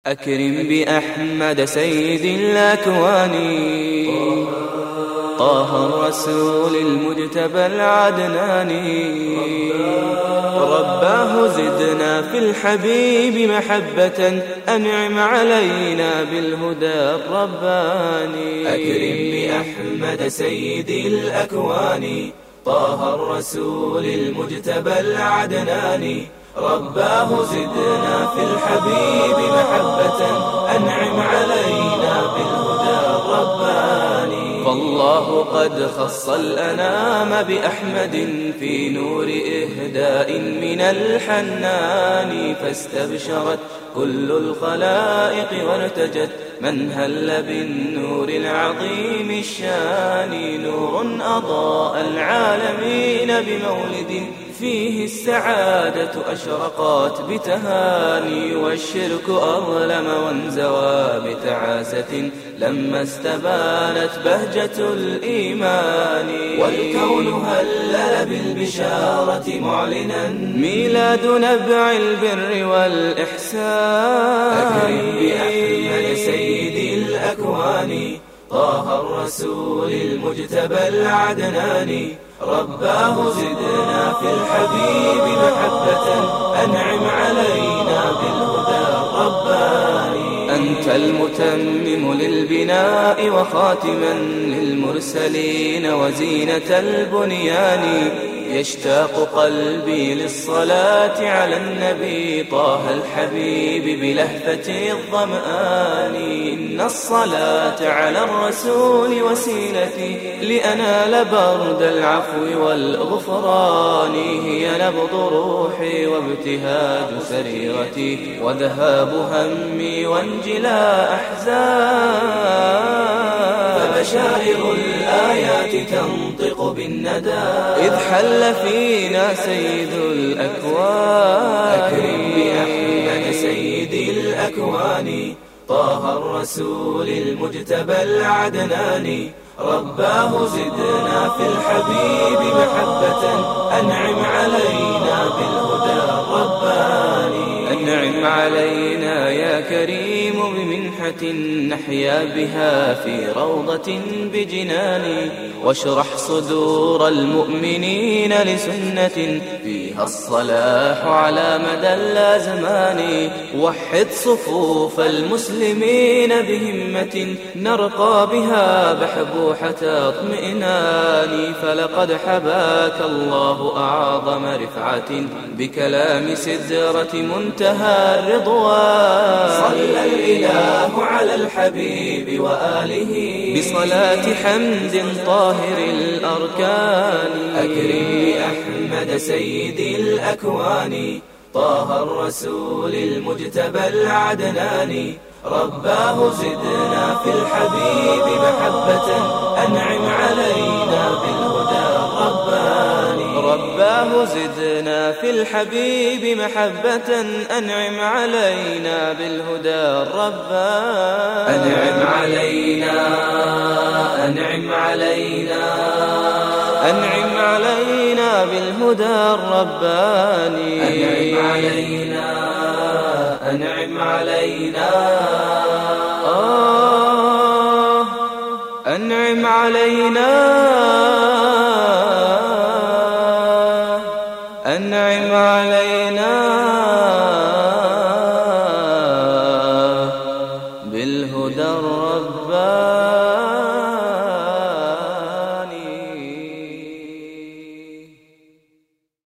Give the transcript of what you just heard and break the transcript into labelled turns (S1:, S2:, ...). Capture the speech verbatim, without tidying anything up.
S1: أكرم بأحمد سيد الأكوان طه الرسول المجتبى العدناني. رباه زدنا في الحبيب محبة، أنعم علينا بالهدى الرباني. أكرم بأحمد سيد الأكوان طه الرسول المجتبى العدناني. رباه زدنا في الحبيب محبة، أنعم علينا بالهدى الرباني. فالله قد خص الأنام بأحمد في نور إهداء من الحنان، فاستبشرت كل الخلائق وارتجت من هل بالنور العظيم الشان. نور أضاء العالمين بمولد فيه السعادة أشرقت بتهاني، والشرك أظلم وانزوى بتعاسة لما استبانت بهجة الإيمان. والكون هلل بالبشارة معلنا ميلاد نبع البر والإحسان. أكرم بأحمد سيد الأكوان طه الرسول المجتبى العدناني. رباه زدنا في الحبيب محبة، أنعم علينا بالهدى الرباني. أنت المتمم للبناء وخاتما للمرسلين وزينة البنيان. يشتاق قلبي للصلاة على النبي طه الحبيب بلهفة الظمآن. إن الصلاة على الرسول وسيلتي لأنال برد العفو والغفران. هي نبض روحي وابتهاج سريرتي وذهاب همي وانجلاء أحزان. فبشائر الآيات تنطق بالندى إذ حل فينا سيد الأكوان. أكرم بأحمد سيد الأكوان طه الرسول المجتبى العدناني. رباه زدنا في الحبيب محبة، أنعم علينا بالهدى الرباني. أنعم علينا يا كريم بمنحة نحيا بها في روضة بجنان، واشرح صدور المؤمنين لسنة فيها الصلاح على مدى الزمان. وحد صفوف المسلمين بهمة نرقى بها بحبوحة اطمئنان. فلقد حباك الله أعظم رفعة بكلام سدرة منتهى الرضوان. صلى الإله على الحبيب وآله بصلاة حمد طاهر الأركان. أكرم بأحمد سيد الأكوان طه الرسول المجتبى العدناني. رباه زدنا في الحبيب محبة، أنعم علينا بالهدى الرباني. رباه زدنا في الحبيب محبة، أنعم علينا بالهدى الرباني. أنعم علينا أنعم علينا أنعم علينا بالهدى الرباني. أنعم علينا أنعم علينا آه أنعم علينا أنعم علينا بالهدى الرباني.